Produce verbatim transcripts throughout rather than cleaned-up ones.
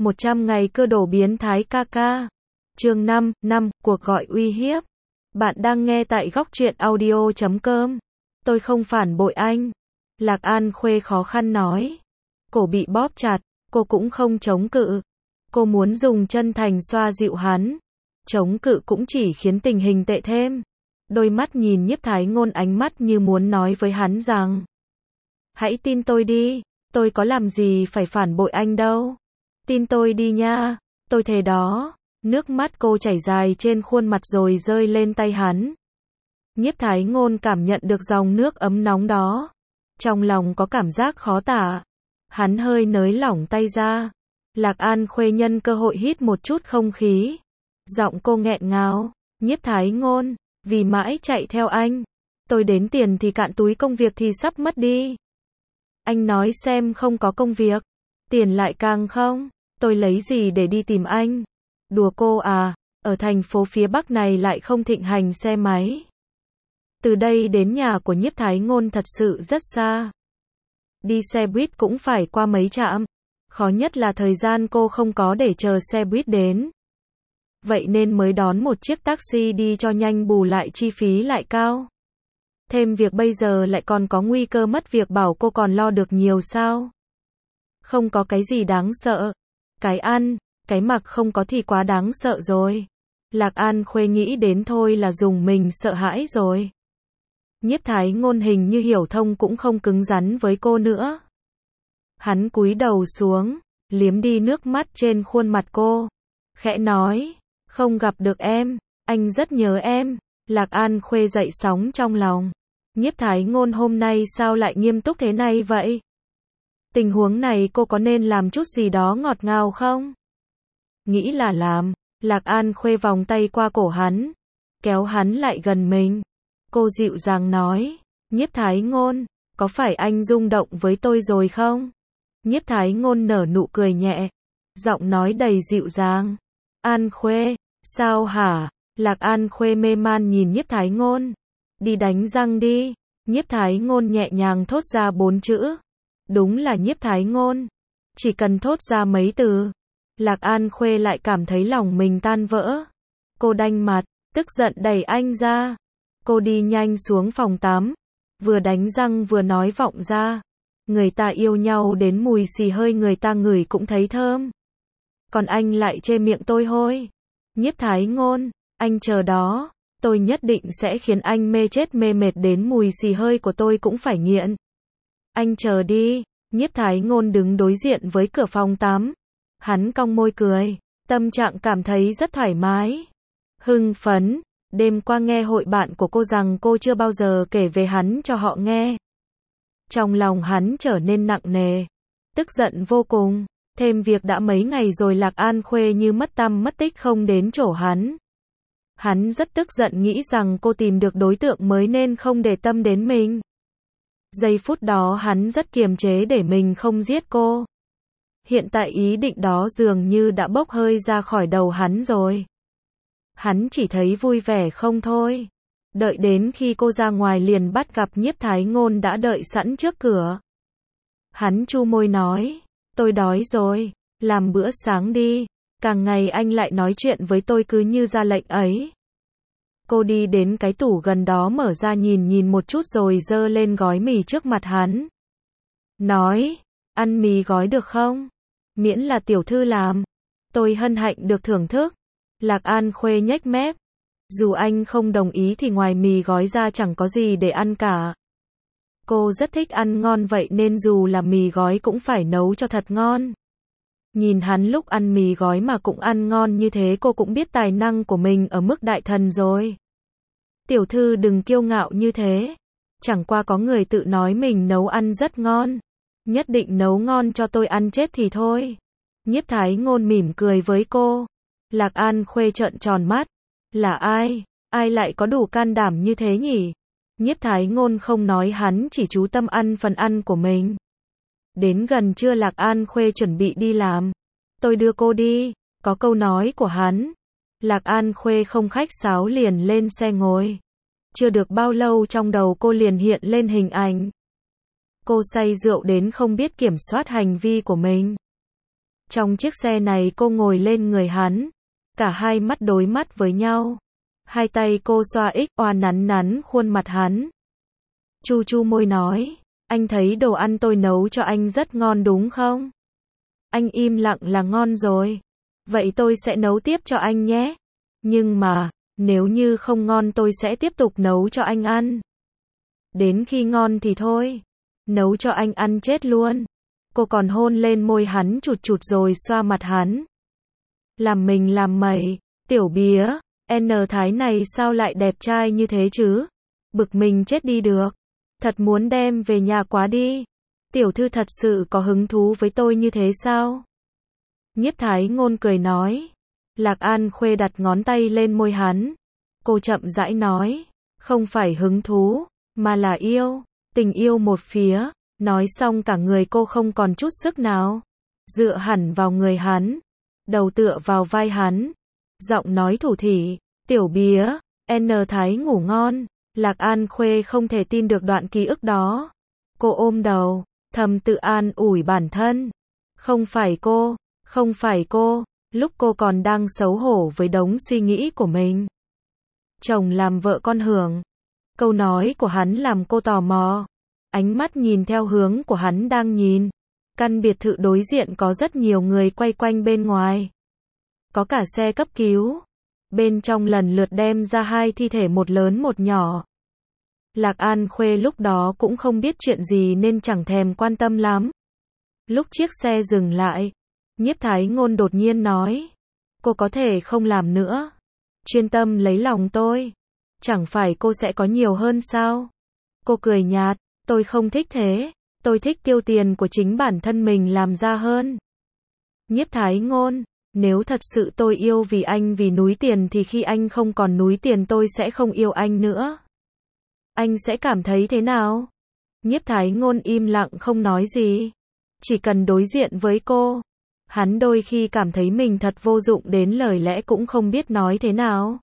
một trăm ngày cơ đồ biến thái ca ca. Chương năm, năm, cuộc gọi uy hiếp. Bạn đang nghe tại góc truyện audio chấm com. Tôi không phản bội anh. Lạc An Khuê khó khăn nói. Cổ bị bóp chặt, cô cũng không chống cự. Cô muốn dùng chân thành xoa dịu hắn. Chống cự cũng chỉ khiến tình hình tệ thêm. Đôi mắt nhìn Nhiếp Thái Ngôn, ánh mắt như muốn nói với hắn rằng: hãy tin tôi đi, tôi có làm gì phải phản bội anh đâu. Tin tôi đi nha, tôi thề đó. Nước mắt cô chảy dài trên khuôn mặt rồi rơi lên tay hắn. Nhiếp Thái Ngôn cảm nhận được dòng nước ấm nóng đó. Trong lòng có cảm giác khó tả. Hắn hơi nới lỏng tay ra. Lạc An Khuê nhân cơ hội hít một chút không khí. Giọng cô nghẹn ngào. Nhiếp Thái Ngôn, vì mãi chạy theo anh, tôi đến tiền thì cạn túi, công việc thì sắp mất đi. Anh nói xem, không có công việc, tiền lại càng không, tôi lấy gì để đi tìm anh? Đùa cô à, ở thành phố phía Bắc này lại không thịnh hành xe máy. Từ đây đến nhà của Nhiếp Thái Ngôn thật sự rất xa. Đi xe buýt cũng phải qua mấy trạm. Khó nhất là thời gian cô không có để chờ xe buýt đến. Vậy nên mới đón một chiếc taxi đi cho nhanh, bù lại chi phí lại cao. Thêm việc bây giờ lại còn có nguy cơ mất việc, bảo cô còn lo được nhiều sao? Không có cái gì đáng sợ. Cái ăn, cái mặc không có thì quá đáng sợ rồi. Lạc An Khuê nghĩ đến thôi là dùng mình sợ hãi rồi. Nhiếp Thái Ngôn hình như hiểu thông, cũng không cứng rắn với cô nữa. Hắn cúi đầu xuống, liếm đi nước mắt trên khuôn mặt cô. Khẽ nói, không gặp được em, anh rất nhớ em. Lạc An Khuê dậy sóng trong lòng. Nhiếp Thái Ngôn hôm nay sao lại nghiêm túc thế này vậy? Tình huống này cô có nên làm chút gì đó ngọt ngào không? Nghĩ là làm. Lạc An Khuê vòng tay qua cổ hắn, kéo hắn lại gần mình. Cô dịu dàng nói, Nhiếp Thái Ngôn, có phải anh rung động với tôi rồi không? Nhiếp Thái Ngôn nở nụ cười nhẹ, giọng nói đầy dịu dàng. An Khuê, sao hả? Lạc An Khuê mê man nhìn Nhiếp Thái Ngôn. Đi đánh răng đi. Nhiếp Thái Ngôn nhẹ nhàng thốt ra bốn chữ. Đúng là Nhiếp Thái Ngôn. Chỉ cần thốt ra mấy từ, Lạc An Khuê lại cảm thấy lòng mình tan vỡ. Cô đanh mặt, tức giận đẩy anh ra. Cô đi nhanh xuống phòng tắm, vừa đánh răng vừa nói vọng ra. Người ta yêu nhau đến mùi xì hơi người ta ngửi cũng thấy thơm. Còn anh lại chê miệng tôi hôi. Nhiếp Thái Ngôn, anh chờ đó, tôi nhất định sẽ khiến anh mê chết mê mệt đến mùi xì hơi của tôi cũng phải nghiện. Anh chờ đi. Nhiếp Thái Ngôn đứng đối diện với cửa phòng tắm. Hắn cong môi cười, tâm trạng cảm thấy rất thoải mái. Hưng phấn, đêm qua nghe hội bạn của cô rằng cô chưa bao giờ kể về hắn cho họ nghe. Trong lòng hắn trở nên nặng nề, tức giận vô cùng. Thêm việc đã mấy ngày rồi Lạc An Khuê như mất tăm mất tích không đến chỗ hắn. Hắn rất tức giận, nghĩ rằng cô tìm được đối tượng mới nên không để tâm đến mình. Giây phút đó hắn rất kiềm chế để mình không giết cô. Hiện tại ý định đó dường như đã bốc hơi ra khỏi đầu hắn rồi. Hắn chỉ thấy vui vẻ không thôi. Đợi đến khi cô ra ngoài liền bắt gặp Nhiếp Thái Ngôn đã đợi sẵn trước cửa. Hắn chu môi nói, tôi đói rồi, làm bữa sáng đi. Càng ngày anh lại nói chuyện với tôi cứ như ra lệnh ấy. Cô đi đến cái tủ gần đó, mở ra nhìn nhìn một chút rồi dơ lên gói mì trước mặt hắn. Nói, ăn mì gói được không? Miễn là tiểu thư làm, tôi hân hạnh được thưởng thức. Lạc An Khuê nhếch mép. Dù anh không đồng ý thì ngoài mì gói ra chẳng có gì để ăn cả. Cô rất thích ăn ngon, vậy nên dù là mì gói cũng phải nấu cho thật ngon. Nhìn hắn lúc ăn mì gói mà cũng ăn ngon như thế, cô cũng biết tài năng của mình ở mức đại thần rồi. Tiểu thư đừng kiêu ngạo như thế. Chẳng qua có người tự nói mình nấu ăn rất ngon. Nhất định nấu ngon cho tôi ăn chết thì thôi. Nhiếp Thái Ngôn mỉm cười với cô. Lạc An Khuê trợn tròn mắt. Là ai? Ai lại có đủ can đảm như thế nhỉ? Nhiếp Thái Ngôn không nói, hắn chỉ chú tâm ăn phần ăn của mình. Đến gần trưa Lạc An Khuê chuẩn bị đi làm. Tôi đưa cô đi. Có câu nói của hắn. Lạc An Khuê không khách sáo liền lên xe ngồi. Chưa được bao lâu trong đầu cô liền hiện lên hình ảnh. Cô say rượu đến không biết kiểm soát hành vi của mình. Trong chiếc xe này cô ngồi lên người hắn. Cả hai mắt đối mắt với nhau. Hai tay cô xoa ích oa nắn nắn khuôn mặt hắn. Chu chu môi nói, anh thấy đồ ăn tôi nấu cho anh rất ngon đúng không? Anh im lặng là ngon rồi. Vậy tôi sẽ nấu tiếp cho anh nhé. Nhưng mà, nếu như không ngon tôi sẽ tiếp tục nấu cho anh ăn. Đến khi ngon thì thôi. Nấu cho anh ăn chết luôn. Cô còn hôn lên môi hắn chụt chụt rồi xoa mặt hắn. Làm mình làm mẩy, tiểu bía, N Thái này sao lại đẹp trai như thế chứ? Bực mình chết đi được. Thật muốn đem về nhà quá đi. Tiểu thư thật sự có hứng thú với tôi như thế sao? Nhiếp Thái Ngôn cười nói. Lạc An Khuê đặt ngón tay lên môi hắn. Cô chậm rãi nói, không phải hứng thú, mà là yêu, tình yêu một phía. Nói xong cả người cô không còn chút sức nào. Dựa hẳn vào người hắn. Đầu tựa vào vai hắn. Giọng nói thủ thỉ, tiểu bía, N Thái ngủ ngon. Lạc An Khuê không thể tin được đoạn ký ức đó. Cô ôm đầu, thầm tự an ủi bản thân. Không phải cô, không phải cô, lúc cô còn đang xấu hổ với đống suy nghĩ của mình. Chồng làm vợ con hưởng. Câu nói của hắn làm cô tò mò. Ánh mắt nhìn theo hướng của hắn đang nhìn. Căn biệt thự đối diện có rất nhiều người quay quanh bên ngoài. Có cả xe cấp cứu. Bên trong lần lượt đem ra hai thi thể một lớn một nhỏ. Lạc An Khuê lúc đó cũng không biết chuyện gì nên chẳng thèm quan tâm lắm. Lúc chiếc xe dừng lại, Nhiếp Thái Ngôn đột nhiên nói. Cô có thể không làm nữa. Chuyên tâm lấy lòng tôi. Chẳng phải cô sẽ có nhiều hơn sao? Cô cười nhạt. Tôi không thích thế. Tôi thích tiêu tiền của chính bản thân mình làm ra hơn. Nhiếp Thái Ngôn. Nếu thật sự tôi yêu vì anh vì núi tiền thì khi anh không còn núi tiền tôi sẽ không yêu anh nữa. Anh sẽ cảm thấy thế nào? Nhiếp Thái Ngôn im lặng không nói gì. Chỉ cần đối diện với cô. Hắn đôi khi cảm thấy mình thật vô dụng đến lời lẽ cũng không biết nói thế nào.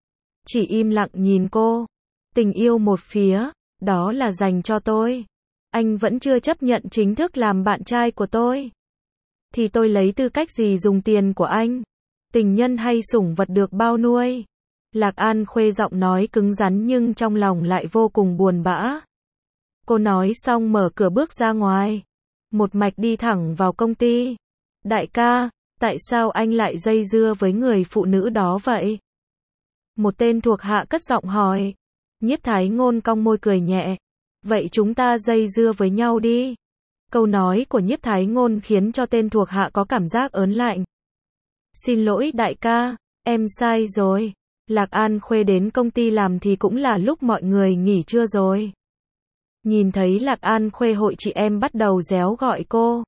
Chỉ im lặng nhìn cô. Tình yêu một phía, đó là dành cho tôi. Anh vẫn chưa chấp nhận chính thức làm bạn trai của tôi. Thì tôi lấy tư cách gì dùng tiền của anh? Tình nhân hay sủng vật được bao nuôi? Lạc An Khuê giọng nói cứng rắn nhưng trong lòng lại vô cùng buồn bã. Cô nói xong mở cửa bước ra ngoài. Một mạch đi thẳng vào công ty. Đại ca, tại sao anh lại dây dưa với người phụ nữ đó vậy? Một tên thuộc hạ cất giọng hỏi. Nhiếp Thái Ngôn cong môi cười nhẹ. Vậy chúng ta dây dưa với nhau đi. Câu nói của Nhiếp Thái Ngôn khiến cho tên thuộc hạ có cảm giác ớn lạnh. Xin lỗi đại ca, em sai rồi. Lạc An Khuê đến công ty làm thì cũng là lúc mọi người nghỉ trưa rồi. Nhìn thấy Lạc An Khuê hội chị em bắt đầu réo gọi cô.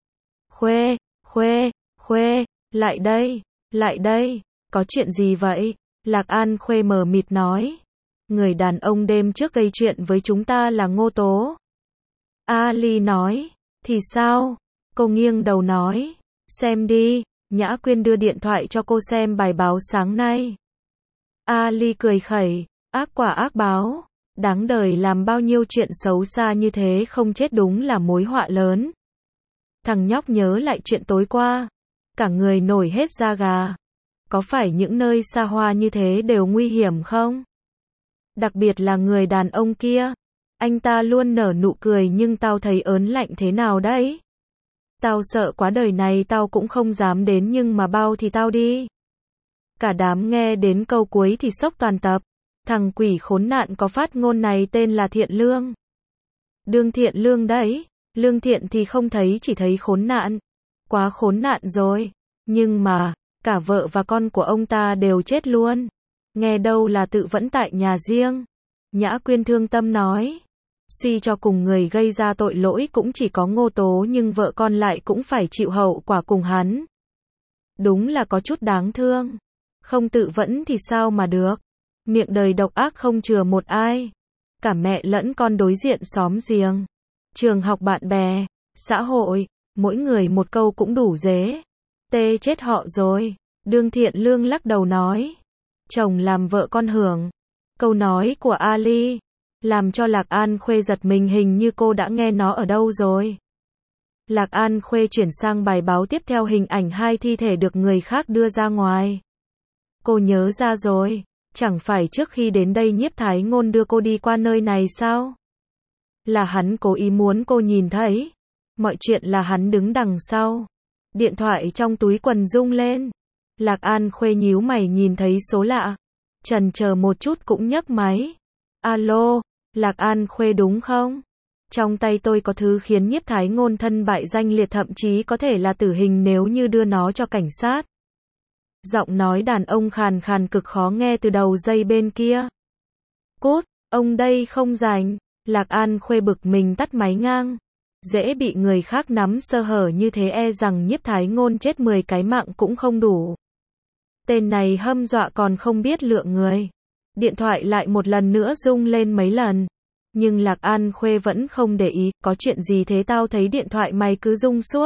Khuê, Khuê, Khuê, lại đây, lại đây, có chuyện gì vậy? Lạc An Khuê mờ mịt nói. Người đàn ông đêm trước gây chuyện với chúng ta là Ngô Tố. Ali nói. Thì sao? Cô nghiêng đầu nói. Xem đi, Nhã Quyên đưa điện thoại cho cô xem bài báo sáng nay. Ali cười khẩy. Ác quả ác báo. Đáng đời làm bao nhiêu chuyện xấu xa như thế không chết đúng là mối họa lớn. Thằng nhóc nhớ lại chuyện tối qua. Cả người nổi hết da gà. Có phải những nơi xa hoa như thế đều nguy hiểm không? Đặc biệt là người đàn ông kia. Anh ta luôn nở nụ cười nhưng tao thấy ớn lạnh thế nào đấy? Tao sợ quá đời này tao cũng không dám đến nhưng mà bao thì tao đi. Cả đám nghe đến câu cuối thì sốc toàn tập. Thằng quỷ khốn nạn có phát ngôn này tên là Thiện Lương. Đương Thiện Lương đấy. Lương thiện thì không thấy chỉ thấy khốn nạn. Quá khốn nạn rồi. Nhưng mà, cả vợ và con của ông ta đều chết luôn. Nghe đâu là tự vẫn tại nhà riêng. Nhã Quyên thương tâm nói. Suy cho cùng người gây ra tội lỗi cũng chỉ có Ngô Tố nhưng vợ con lại cũng phải chịu hậu quả cùng hắn. Đúng là có chút đáng thương. Không tự vẫn thì sao mà được. Miệng đời độc ác không chừa một ai. Cả mẹ lẫn con đối diện xóm giềng. Trường học bạn bè, xã hội, mỗi người một câu cũng đủ dế. Tê chết họ rồi. Đương Thiện Lương lắc đầu nói. Chồng làm vợ con hưởng. Câu nói của Ali làm cho Lạc An Khuê giật mình hình như cô đã nghe nó ở đâu rồi. Lạc An Khuê chuyển sang bài báo tiếp theo, hình ảnh hai thi thể được người khác đưa ra ngoài. Cô nhớ ra rồi, chẳng phải trước khi đến đây Nhiếp Thái Ngôn đưa cô đi qua nơi này sao? Là hắn cố ý muốn cô nhìn thấy. Mọi chuyện là hắn đứng đằng sau. Điện thoại trong túi quần rung lên. Lạc An Khuê nhíu mày nhìn thấy số lạ. Chần chờ một chút cũng nhấc máy. Alo, Lạc An Khuê đúng không? Trong tay tôi có thứ khiến Nhiếp Thái Ngôn thân bại danh liệt, thậm chí có thể là tử hình nếu như đưa nó cho cảnh sát. Giọng nói đàn ông khàn khàn cực khó nghe từ đầu dây bên kia. Cút, ông đây không rảnh. Lạc An Khuê bực mình tắt máy ngang. Dễ bị người khác nắm sơ hở như thế, e rằng Nhiếp Thái Ngôn chết mười cái mạng cũng không đủ. Tên này hâm dọa còn không biết lượng người. Điện thoại lại một lần nữa rung lên mấy lần. Nhưng Lạc An Khuê vẫn không để ý. Có chuyện gì thế, tao thấy điện thoại mày cứ rung suốt.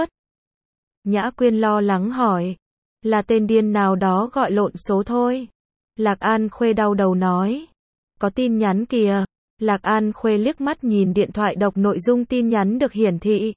Nhã Quyên lo lắng hỏi. Là tên điên nào đó gọi lộn số thôi. Lạc An Khuê đau đầu nói. Có tin nhắn kìa. Lạc An Khuê liếc mắt nhìn điện thoại, đọc nội dung tin nhắn được hiển thị.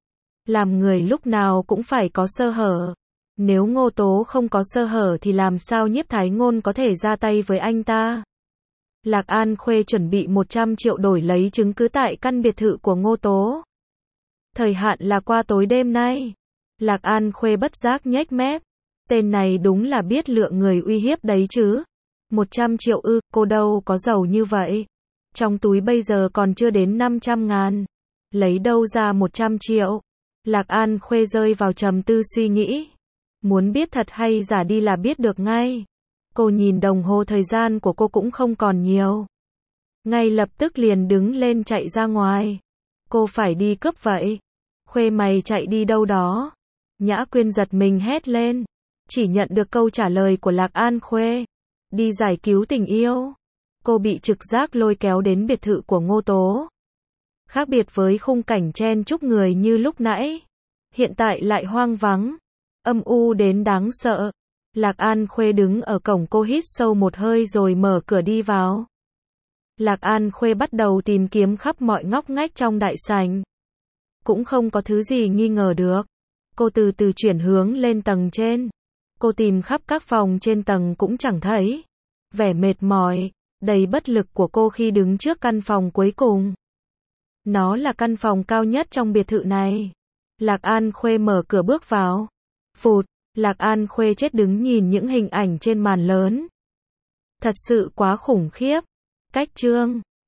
Làm người lúc nào cũng phải có sơ hở. Nếu Ngô Tố không có sơ hở thì làm sao Nhiếp Thái Ngôn có thể ra tay với anh ta? Lạc An Khuê chuẩn bị một trăm triệu đổi lấy chứng cứ tại căn biệt thự của Ngô Tố. Thời hạn là qua tối đêm nay. Lạc An Khuê bất giác nhếch mép. Tên này đúng là biết lựa người uy hiếp đấy chứ. một trăm triệu ư, cô đâu có giàu như vậy. Trong túi bây giờ còn chưa đến năm trăm ngàn. Lấy đâu ra một trăm triệu? Lạc An Khuê rơi vào trầm tư suy nghĩ. Muốn biết thật hay giả đi là biết được ngay. Cô nhìn đồng hồ, thời gian của cô cũng không còn nhiều. Ngay lập tức liền đứng lên chạy ra ngoài. Cô phải đi cướp vậy? Khuê mày chạy đi đâu đó? Nhã Quyên giật mình hét lên. Chỉ nhận được câu trả lời của Lạc An Khuê. Đi giải cứu tình yêu. Cô bị trực giác lôi kéo đến biệt thự của Ngô Tố. Khác biệt với khung cảnh chen chúc người như lúc nãy. Hiện tại lại hoang vắng. Âm u đến đáng sợ. Lạc An Khuê đứng ở cổng, cô hít sâu một hơi rồi mở cửa đi vào. Lạc An Khuê bắt đầu tìm kiếm khắp mọi ngóc ngách trong đại sảnh. Cũng không có thứ gì nghi ngờ được. Cô từ từ chuyển hướng lên tầng trên. Cô tìm khắp các phòng trên tầng cũng chẳng thấy. Vẻ mệt mỏi, đầy bất lực của cô khi đứng trước căn phòng cuối cùng. Nó là căn phòng cao nhất trong biệt thự này. Lạc An Khuê mở cửa bước vào. Phụt, Lạc An Khuê chết đứng nhìn những hình ảnh trên màn lớn. Thật sự quá khủng khiếp. Cách chương